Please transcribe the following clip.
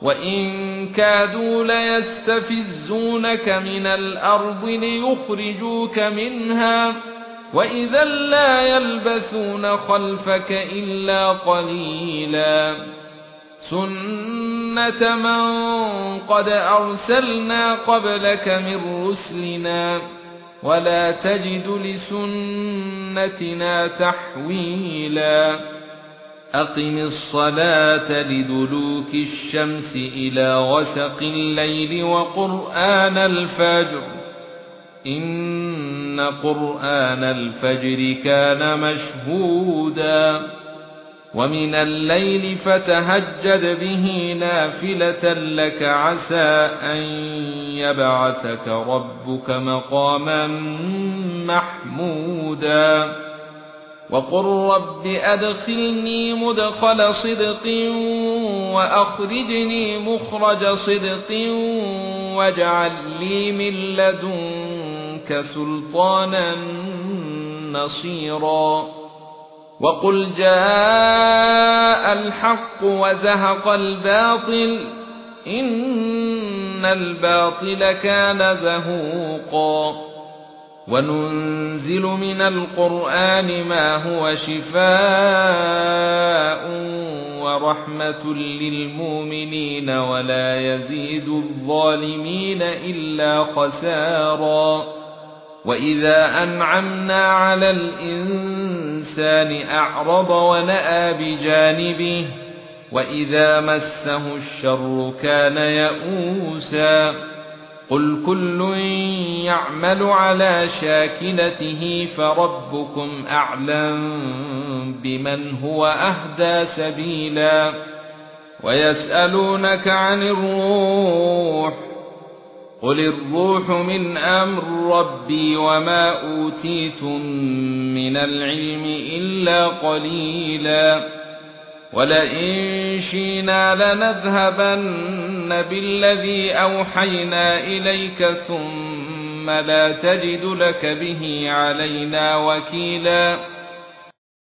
وَإِن كَادُوا لَيَسْتَفِزُّونَكَ مِنَ الْأَرْضِ لِيُخْرِجُوكَ مِنْهَا وَإِذًا لَّا يَلْبَثُونَ خَلْفَكَ إِلَّا قَلِيلًا سُنَّةَ مَن قَدْ أَرْسَلْنَا قَبْلَكَ مِن رُّسُلِنَا وَلَا تَجِدُ لِسُنَّتِنَا تَحْوِيلًا أقم الصلاة لدلوك الشمس إلى غسق الليل وقرآن الفجر إن قرآن الفجر كان مشهودا ومن الليل فتهجد به نافلة لك عسى أن يبعثك ربك مقاما محمودا وقل رب أدخلني مدخل صدق وأخرجني مخرج صدق واجعل لي من لدنك سلطانا نصيرا وقل جاء الحق وزهق الباطل إن الباطل كان زهوقا وننزل من القرآن ما هو شفاء ورحمة للمؤمنين ولا يزيد الظالمين إلا خسارا وإذا أنعمنا على الإنسان أعرض ونأى بجانبه وإذا مسه الشر كان يئوسا قل كل يعمل على شاكلته فربكم أعلم بمن هو أهدى سبيلا ويسألونك عن الروح قل الروح من أمر ربي وما أوتيتم من العلم إلا قليلا ولئن شئنا لنذهبن بالذي أوحينا إليك ثم لا تجد لك به علينا وكيلا